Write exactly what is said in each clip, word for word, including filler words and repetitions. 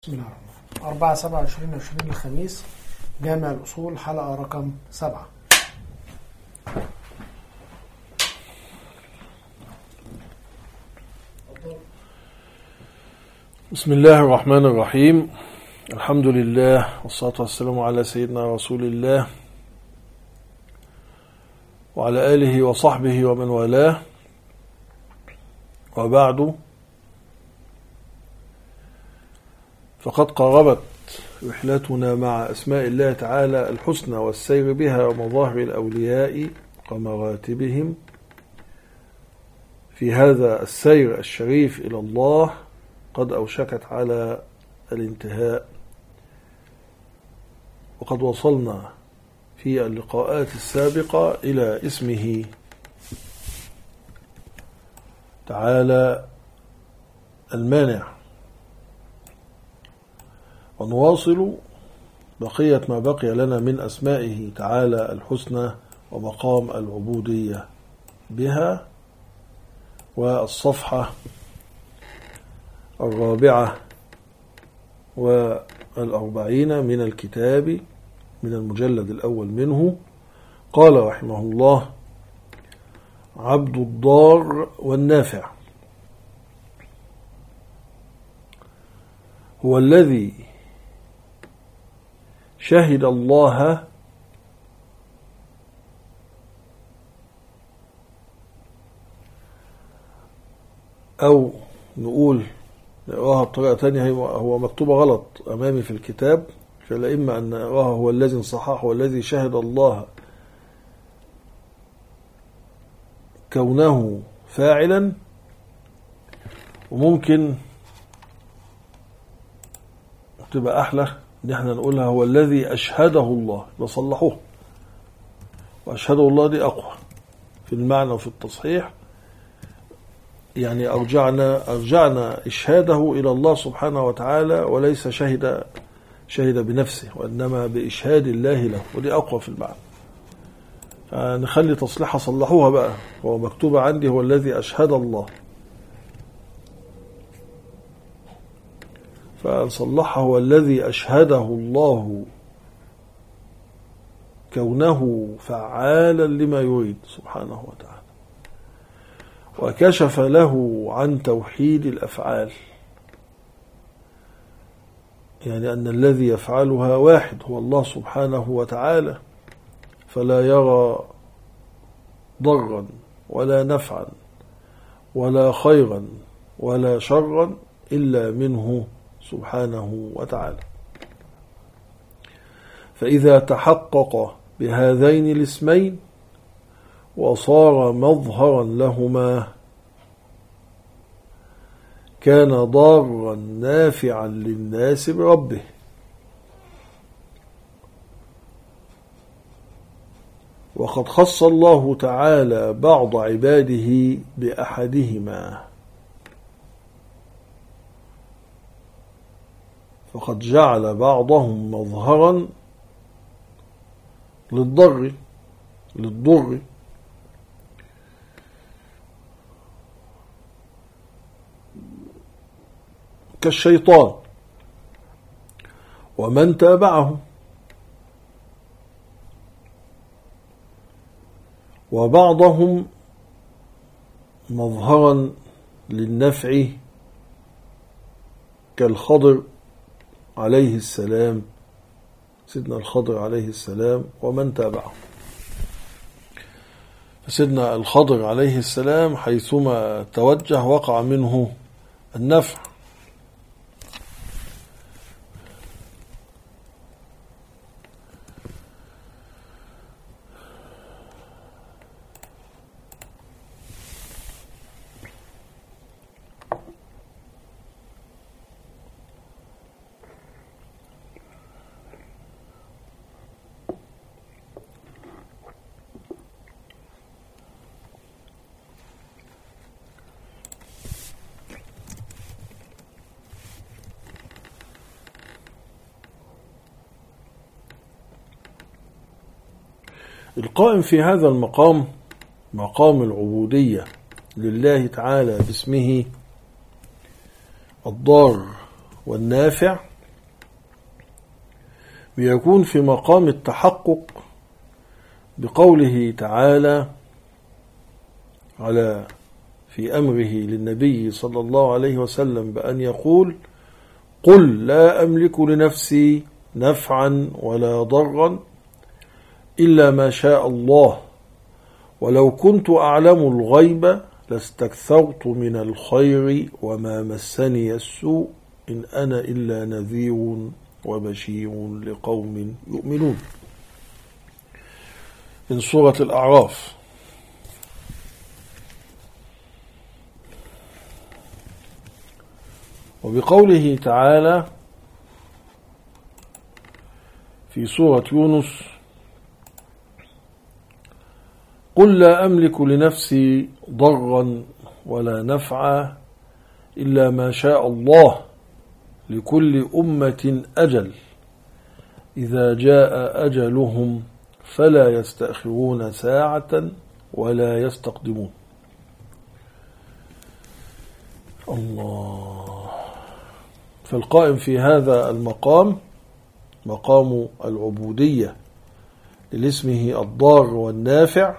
بسم الله الرحمن الرحيم. أربعة سبعة عشرين عشرين الخميس، جامع الأصول، حلقة رقم سبعة. بسم الله الرحمن الرحيم. الحمد لله والصلاة والسلام على سيدنا رسول الله وعلى آله وصحبه ومن والاه، وبعد، فقد قربت رحلتنا مع أسماء الله تعالى الحسنى والسير بها ومظاهر الأولياء ومراتبهم في هذا السير الشريف إلى الله قد أوشكت على الانتهاء، وقد وصلنا في اللقاءات السابقة إلى اسمه تعالى المانع، ونواصل بقية ما بقي لنا من أسمائه تعالى الحسنى ومقام العبودية بها، والصفحة الرابعة والأربعين من الكتاب من المجلد الأول منه. قال رحمه الله: عبد الضار والنافع هو الذي شهد الله أو نقول نقراها بطريقة تانية، هو مكتوبة غلط أمامي في الكتاب، فلا إما أن نقراها هو الذي انصحح هو الذي شهد الله كونه فاعلا، وممكن تبقى أحلى ان احنا نقولها هو الذي أشهده الله، بصلحوه، وأشهده الله دي أقوى في المعنى وفي التصحيح، يعني أرجعنا أرجعنا إشهاده إلى الله سبحانه وتعالى، وليس شهد شهد بنفسه، وإنما بإشهاد الله له، ودي أقوى في المعنى. فنخلي تصليحها، صلحوها بقى، هو مكتوبة عندي هو الذي أشهد الله، فنصلحها هو الذي أشهده الله كونه فعالا لما يريد سبحانه وتعالى، وكشف له عن توحيد الأفعال، يعني أن الذي يفعلها واحد هو الله سبحانه وتعالى، فلا يرى ضرا ولا نفعا ولا خيرا ولا شرا إلا منه سبحانه وتعالى. فإذا تحقق بهذين الاسمين وصار مظهرا لهما كان ضارا نافعا للناس بربه، وقد خص الله تعالى بعض عباده بأحدهما، فقد جعل بعضهم مظهرا للضر للضر كالشيطان ومن تابعه، وبعضهم مظهرا للنفع كالخضر عليه السلام، سيدنا الخضر عليه السلام ومن تابعه. فسيدنا الخضر عليه السلام حيثما توجه وقع منه النفع، القائم في هذا المقام مقام العبودية لله تعالى باسمه الضار والنافع بيكون في مقام التحقق بقوله تعالى على في أمره للنبي صلى الله عليه وسلم بأن يقول: قل لا أملك لنفسي نفعا ولا ضرا إلا ما شاء الله ولو كنت أعلم الغيب لاستكثرت من الخير وما مسني السوء إن أنا إلا نذير وبشير لقوم يؤمنون. من سورة الأعراف. وبقوله تعالى في سورة يونس: قل لا أملك لنفسي ضرا ولا نفعا إلا ما شاء الله لكل أمة أجل إذا جاء أجلهم فلا يستأخرون ساعة ولا يستقدمون. الله. فالقائم في هذا المقام مقام العبودية لاسمه الضار والنافع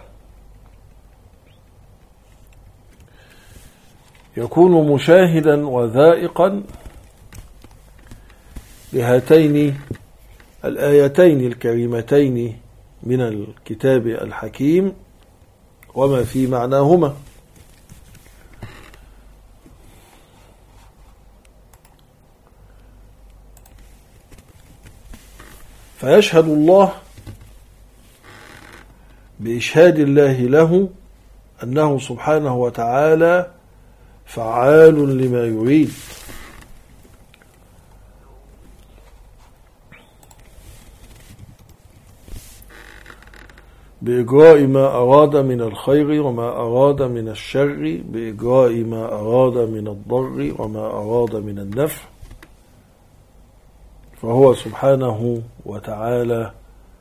يكون مشاهدا وذائقا لهاتين الآيتين الكريمتين من الكتاب الحكيم وما في معناهما. فيشهد الله بإشهاد الله له أنه سبحانه وتعالى فعال لما يريد، بإجراء ما أراد من الخير وما أراد من الشر، بإجراء ما أراد من الضر وما أراد من النفع، فهو سبحانه وتعالى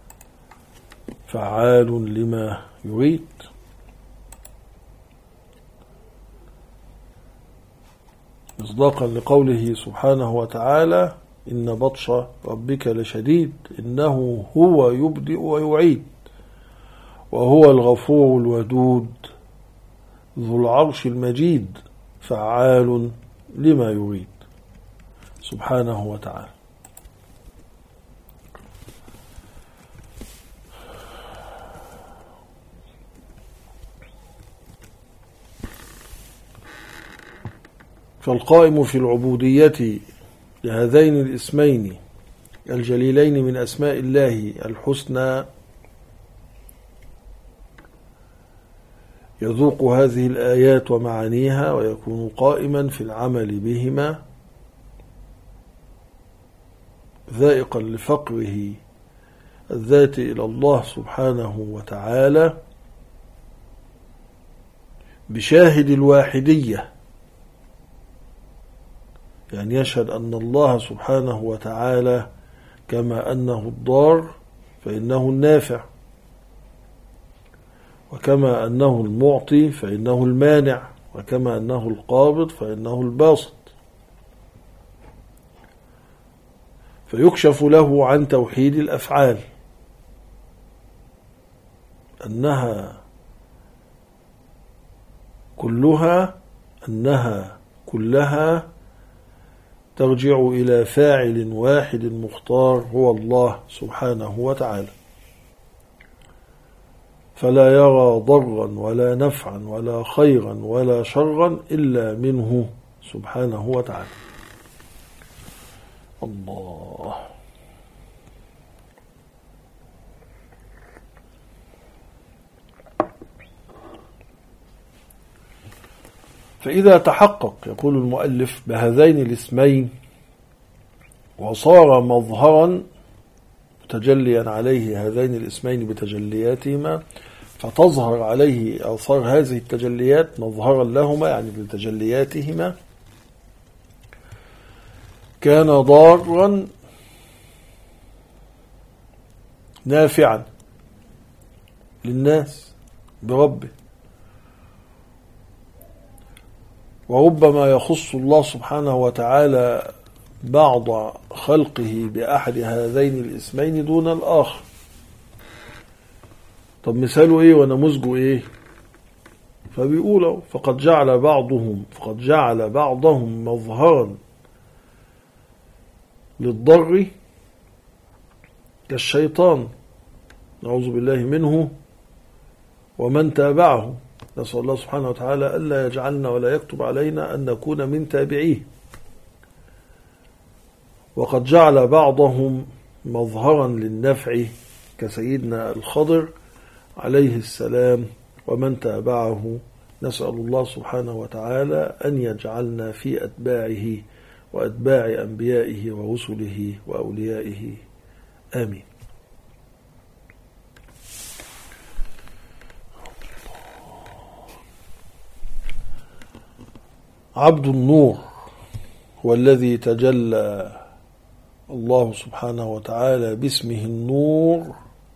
فعال لما يريد. مصداقا لقوله سبحانه وتعالى: إن بطش ربك لشديد إنه هو يبدئ ويعيد وهو الغفور الودود ذو العرش المجيد فعال لما يريد سبحانه وتعالى. فالقائم في العبودية لهذين الاسمين الجليلين من أسماء الله الحسنى يذوق هذه الآيات ومعانيها ويكون قائما في العمل بهما ذائقا لفقره الذات إلى الله سبحانه وتعالى بشاهد الواحدية، يعني يشهد أن الله سبحانه وتعالى كما أنه الضار فإنه النافع، وكما أنه المعطي فإنه المانع، وكما أنه القابض فإنه الباسط، فيكشف له عن توحيد الأفعال أنها كلها أنها كلها ترجع إلى فاعل واحد مختار هو الله سبحانه وتعالى، فلا يرى ضرا ولا نفعا ولا خيرا ولا شرا إلا منه سبحانه وتعالى. الله. فإذا تحقق يقول المؤلف بهذين الاسمين وصار مظهرا متجليا عليه هذين الاسمين بتجلياتهما، فتظهر عليه آثار هذه التجليات مظهرا لهما يعني بتجلياتهما، كان ضارا نافعا للناس بربه. وربما يخص الله سبحانه وتعالى بعض خلقه بأحد هذين الاسمين دون الآخر. طب مثاله ايه ونموذجه ايه؟ فبيقولوا فقد جعل بعضهم فقد جعل بعضهم مظهرا للضر كالشيطان نعوذ بالله منه ومن تابعه، نسأل الله سبحانه وتعالى ألا يجعلنا ولا يكتب علينا أن نكون من تابعيه. وقد جعل بعضهم مظهرا للنفع كسيدنا الخضر عليه السلام ومن تابعه، نسأل الله سبحانه وتعالى أن يجعلنا في أتباعه وأتباع أنبيائه ورسله وأوليائه، آمين. عبد النور هو الذي تجلى الله سبحانه وتعالى باسمه النور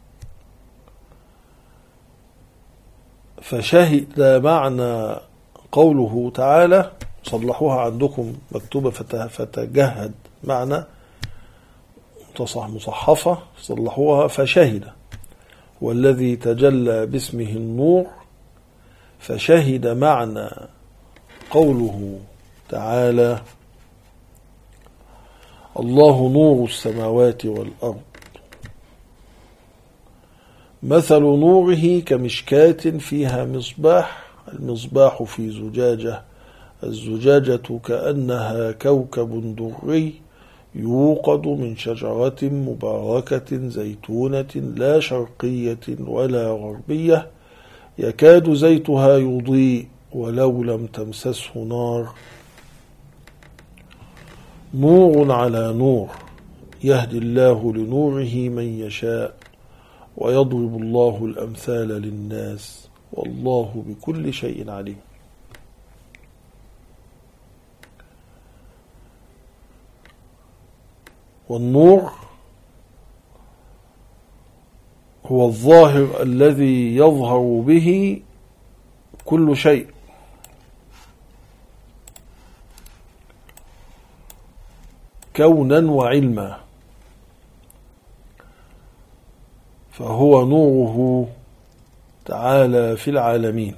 فشهد معنى قوله تعالى، صلحوها عندكم مكتوبة فتجهد معنى مصحفة، صلحوها فشهد والذي تجلى باسمه النور فشهد معنى قوله تعالى الله نور السماوات والأرض مثل نوره كمشكاة فيها مصباح، المصباح في زجاجة، الزجاجة كأنها كوكب دري يوقد من شجرة مباركة زيتونة لا شرقية ولا غربية يكاد زيتها يضيء ولو لم تمسسه نار، نور على نور يهدي الله لنوره من يشاء ويضرب الله الأمثال للناس والله بكل شيء عليم. والنور هو الظاهر الذي يظهر به كل شيء، كونا وعلما، فهو نوره تعالى في العالمين.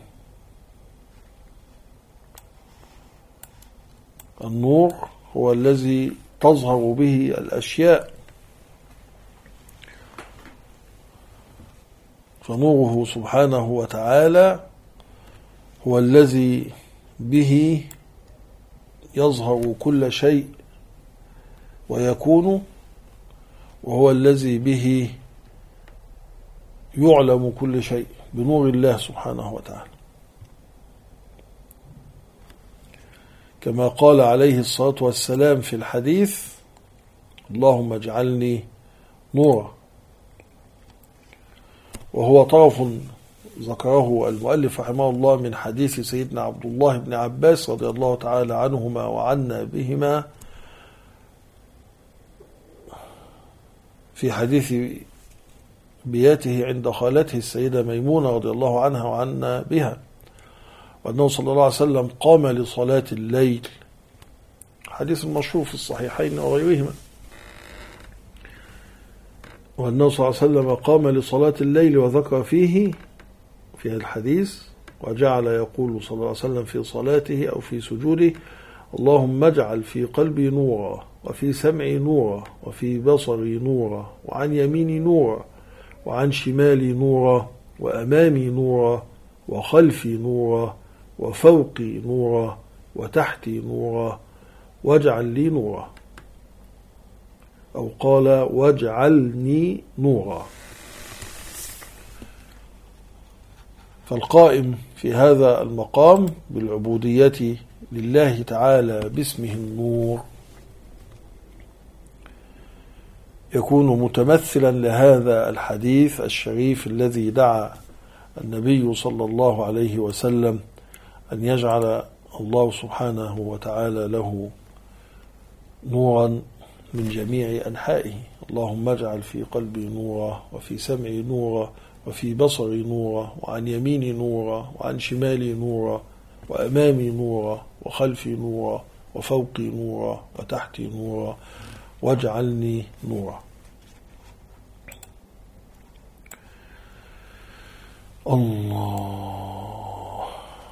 النور هو الذي تظهر به الأشياء، فنوره سبحانه وتعالى هو الذي به يظهر كل شيء ويكون، وهو الذي به يعلم كل شيء بنور الله سبحانه وتعالى، كما قال عليه الصلاة والسلام في الحديث اللهم اجعلني نورا، وهو طرف ذكره المؤلف رحمه الله من حديث سيدنا عبد الله بن عباس رضي الله تعالى عنهما وعنا بهما في حديث بياته عند خالته السيدة ميمونة رضي الله عنها وعنا بها، وأنه صلى الله عليه وسلم قام لصلاة الليل، حديث مشهور في الصحيحين وغيرهما، وأنه صلى الله عليه وسلم قام لصلاة الليل وذكر فيه في الحديث وجعل يقول صلى الله عليه وسلم في صلاته أو في سجوده اللهم اجعل في قلبي نورا وفي سمعي نورا وفي بصري نورا وعن يميني نورا وعن شمالي نورا وأمامي نورا وخلفي نورا وفوقي نورا وتحتي نورا واجعل لي نورا، أو قال واجعلني نورا. فالقائم في هذا المقام بالعبودية لله تعالى باسمه النور يكون متمثلا لهذا الحديث الشريف الذي دعا النبي صلى الله عليه وسلم أن يجعل الله سبحانه وتعالى له نورا من جميع أنحائه، اللهم اجعل في قلبي نورا وفي سمعي نورا وفي بصري نورا وعن يميني نورا وعن شمالي نورا وأمامي نورا وخلفي نورا وفوقي نورا وتحتي نورا واجعلني نورا. الله.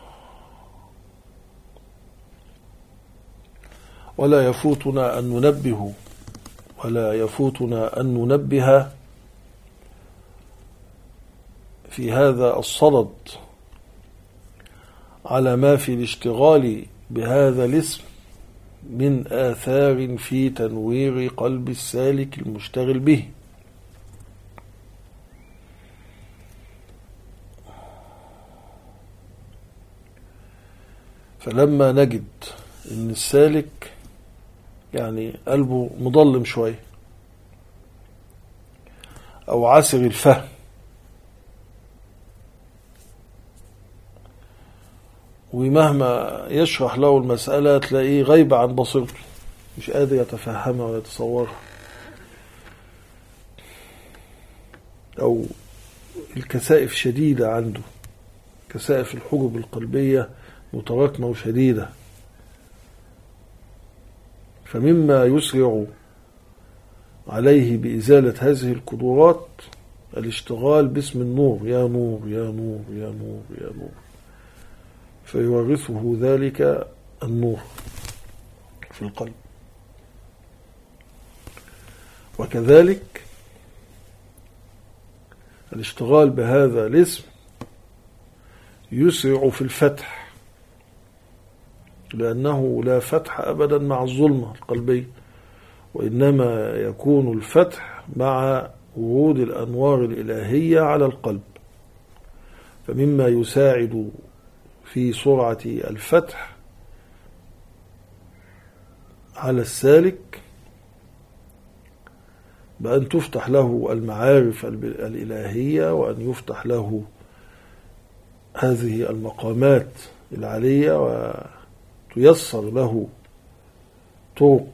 ولا يفوتنا أن ننبه ولا يفوتنا أن ننبه في هذا الصدد على ما في الاشتغال بهذا الاسم من آثار في تنوير قلب السالك المشتغل به. فلما نجد ان السالك يعني قلبه مظلم شوية او عسر الفهم ومهما يشرح له المسألة تلاقيه غايب عن بصيرته، مش قادر يتفهمها ولا يتصورها، أو الكسائف شديدة عنده، كسائف الحجب القلبية متراكمة وشديدة. فمما يسرع عليه بإزالة هذه القدرات الاشتغال باسم النور، يا نور يا نور يا نور يا نور، فيورثه ذلك النور في القلب. وكذلك الاشتغال بهذا الاسم يسرع في الفتح، لأنه لا فتح أبدا مع الظلمة القلبية، وإنما يكون الفتح مع ورود الأنوار الإلهية على القلب. فمما يساعد في سرعة الفتح على السالك بأن تفتح له المعارف الإلهية، وأن يفتح له هذه المقامات العالية، وتيسر له طرق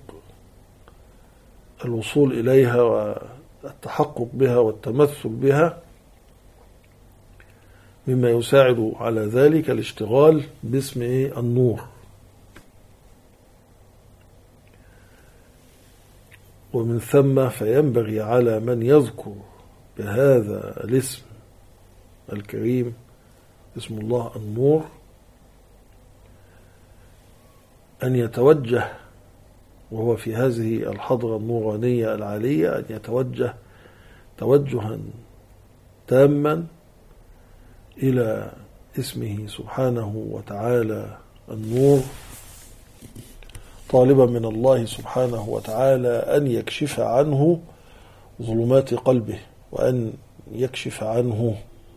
الوصول إليها والتحقق بها والتمثل بها. مما يساعد على ذلك الاشتغال باسم النور. ومن ثم فينبغي على من يذكر بهذا الاسم الكريم اسم الله النور أن يتوجه، وهو في هذه الحضرة النورانية العالية، أن يتوجه توجها تاما إلى اسمه سبحانه وتعالى النور، طالبا من الله سبحانه وتعالى أن يكشف عنه ظلمات قلبه، وأن يكشف عنه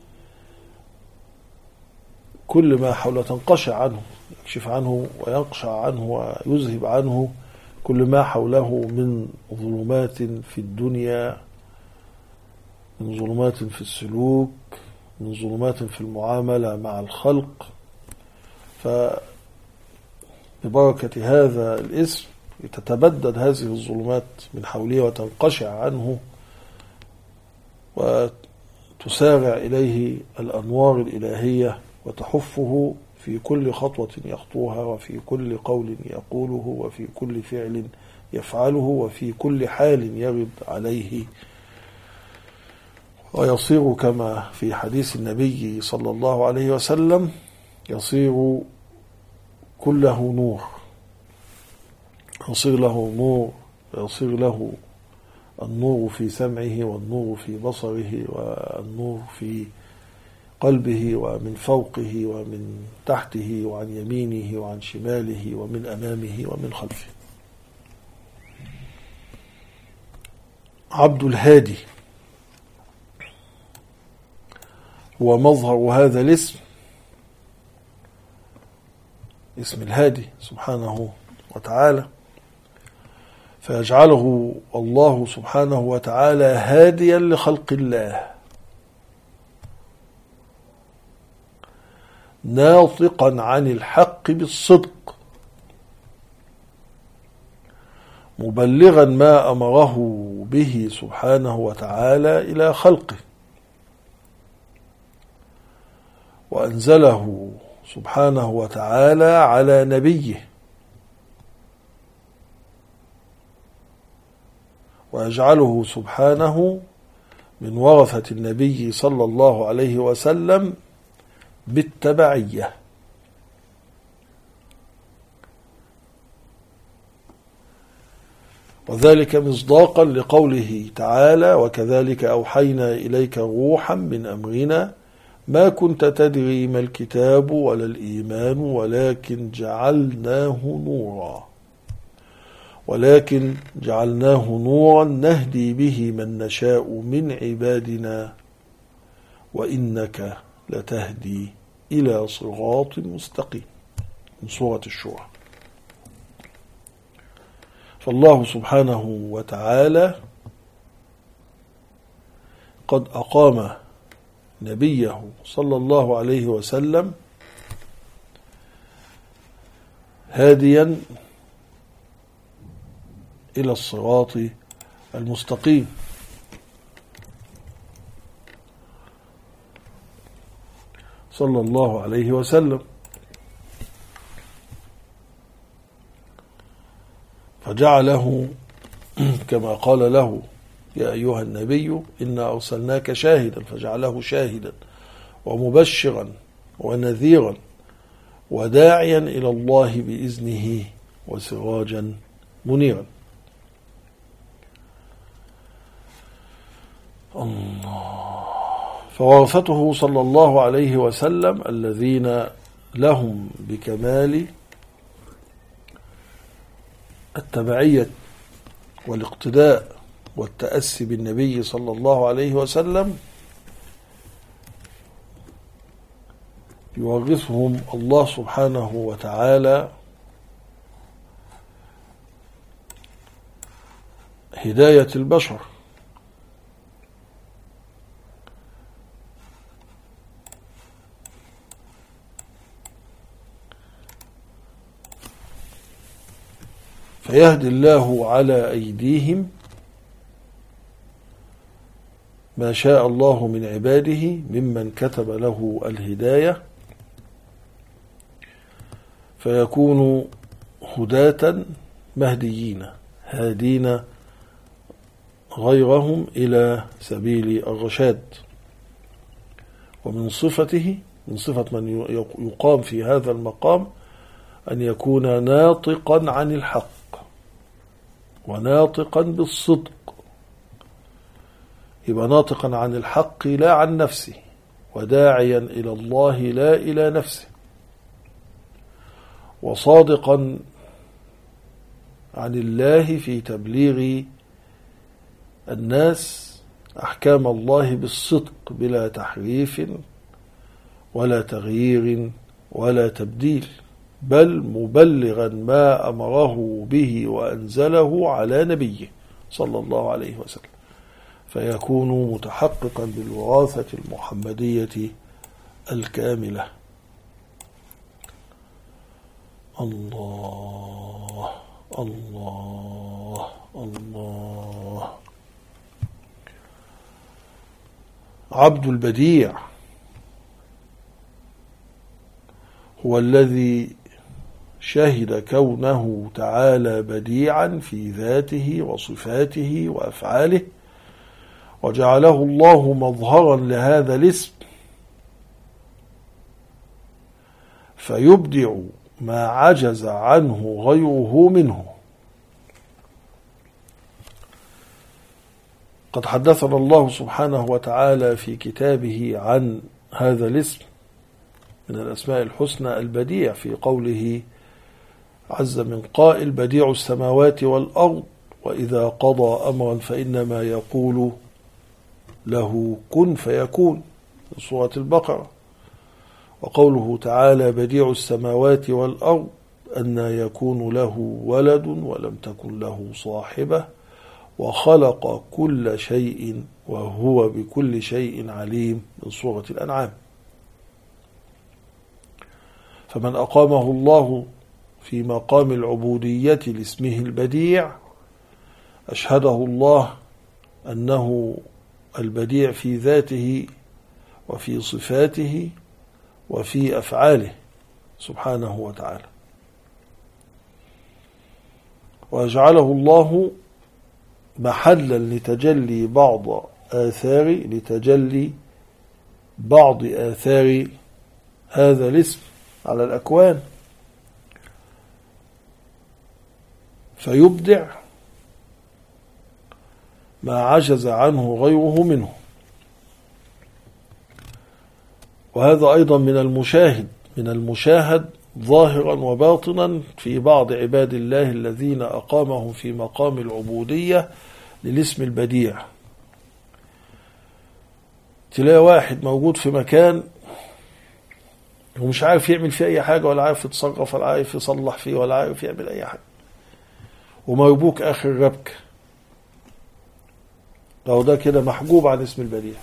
كل ما حول تنقشع عنه، يكشف عنه وينقشع عنه ويذهب عنه كل ما حوله من ظلمات في الدنيا، من ظلمات في السلوك، من ظلمات في المعاملة مع الخلق. فببركة هذا الاسم تتبدد هذه الظلمات من حوله وتنقشع عنه، وتسارع إليه الأنوار الإلهية وتحفه في كل خطوة يخطوها، وفي كل قول يقوله، وفي كل فعل يفعله، وفي كل حال يرد عليه. ويصير كما في حديث النبي صلى الله عليه وسلم، يصير كله نور، يصير له نور، يصير له النور في سمعه، والنور في بصره، والنور في قلبه، ومن فوقه ومن تحته وعن يمينه وعن شماله ومن أمامه ومن خلفه. عبد الهادي هو مظهر هذا الاسم، اسم الهادي سبحانه وتعالى، فيجعله الله سبحانه وتعالى هاديا لخلق الله، ناطقا عن الحق بالصدق، مبلغا ما أمره به سبحانه وتعالى إلى خلقه، وأنزله سبحانه وتعالى على نبيه ويجعله سبحانه من ورثة النبي صلى الله عليه وسلم بالتبعية. وذلك مصداقا لقوله تعالى: وكذلك أوحينا إليك روحا من أمرنا ما كنت تدري ما الكتاب ولا الإيمان ولكن جعلناه نورا ولكن جعلناه نورا نهدي به من نشاء من عبادنا وإنك لتهدي إلى صراط مستقيم، من سورة الشورى. فالله سبحانه وتعالى قد أقام نبيه صلى الله عليه وسلم هاديا إلى الصراط المستقيم، صلى الله عليه وسلم، فجعله كما قال له: يا أيها النبي إنا أرسلناك شاهدا، فجعله شاهدا ومبشرا ونذيرا وداعيا إلى الله بإذنه وسراجا منيرا. الله. فورثته صلى الله عليه وسلم الذين لهم بكمال التبعية والاقتداء والتأسي بالنبي صلى الله عليه وسلم يورثهم الله سبحانه وتعالى هداية البشر، فيهدي الله على أيديهم ما شاء الله من عباده ممن كتب له الهداية، فيكون هداة مهديين هادين غيرهم إلى سبيل الرشاد. ومن صفته من صفة من يقام في هذا المقام أن يكون ناطقا عن الحق وناطقا بالصدق، يبقى ناطقا عن الحق لا عن نفسه، وداعيا إلى الله لا إلى نفسه، وصادقا عن الله في تبليغ الناس أحكام الله بالصدق بلا تحريف ولا تغيير ولا تبديل، بل مبلغا ما أمره به وأنزله على نبيه صلى الله عليه وسلم، فيكون متحققا بالوراثة المحمدية الكاملة. الله الله الله. عبد البديع هو الذي شهد كونه تعالى بديعا في ذاته وصفاته وأفعاله، وجعله الله مظهرا لهذا الاسم، فيبدع ما عجز عنه غيره منه. قد حدثنا الله سبحانه وتعالى في كتابه عن هذا الاسم من الأسماء الحسنى البديع في قوله عز من قائل: بديع السماوات والأرض وإذا قضى أمرا فإنما يقول له كن فيكون، في سورة البقرة. وقوله تعالى: بديع السماوات والأرض أن يكون له ولد ولم تكن له صاحبة وخلق كل شيء وهو بكل شيء عليم، من سورة الأنعام. فمن أقامه الله في مقام العبودية لاسمه البديع أشهده الله أنه البديع في ذاته وفي صفاته وفي أفعاله سبحانه وتعالى، ويجعله الله محلا لتجلي بعض آثار لتجلي بعض آثار هذا الاسم على الأكوان، فيبدع ما عجز عنه غيره منه. وهذا أيضا من المشاهد من المشاهد ظاهرا وباطنا في بعض عباد الله الذين أقامهم في مقام العبودية للاسم البديع. تلاقي واحد موجود في مكان ومش عارف يعمل فيه أي حاجة، ولا عارف يتصرف، ولا عارف يصلح فيه، ولا عارف يعمل أي حاجة، ومربوك آخر ربك، لو ده كده محجوب عن اسم البديع.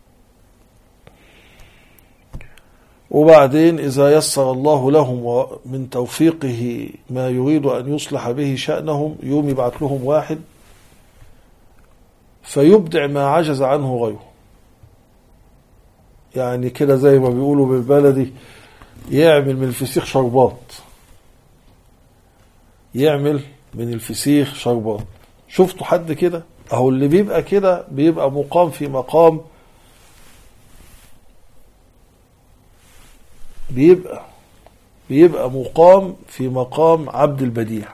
وبعدين إذا يسر الله لهم من توفيقه ما يريد أن يصلح به شأنهم، يوم يبعث لهم واحد فيبدع ما عجز عنه غيره. يعني كده زي ما بيقولوا بالبلدي، يعمل من الفسيخ شربات، يعمل من الفسيخ شربات. شفتوا حد كده؟ أهو اللي بيبقى كده بيبقى مقام في مقام بيبقى بيبقى مقام في مقام عبد البديع،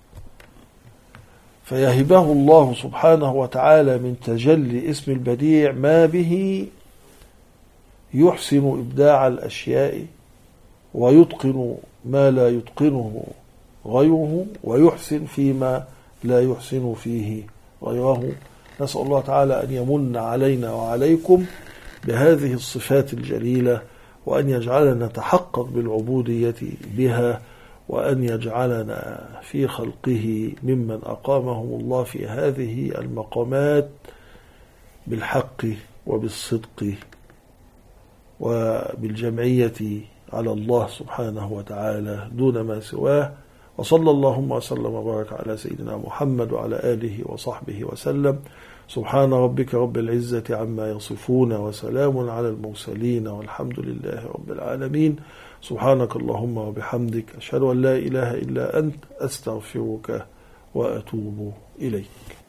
فيهبه الله سبحانه وتعالى من تجلي اسم البديع ما به يحسن إبداع الأشياء ويتقن ما لا يتقنه غيره، ويحسن فيما لا يحسن فيه غيره. نسأل الله تعالى أن يمن علينا وعليكم بهذه الصفات الجليلة، وأن يجعلنا نتحقق بالعبودية بها، وأن يجعلنا في خلقه ممن أقامهم الله في هذه المقامات بالحق وبالصدق وبالجمعية على الله سبحانه وتعالى دون ما سواه. وصلى اللهم وسلم وبارك على سيدنا محمد وعلى آله وصحبه وسلم. سبحان ربك رب العزة عما يصفون، وسلام على المرسلين، والحمد لله رب العالمين. سبحانك اللهم وبحمدك، أشهد أن لا إله إلا أنت، أستغفرك وأتوب إليك.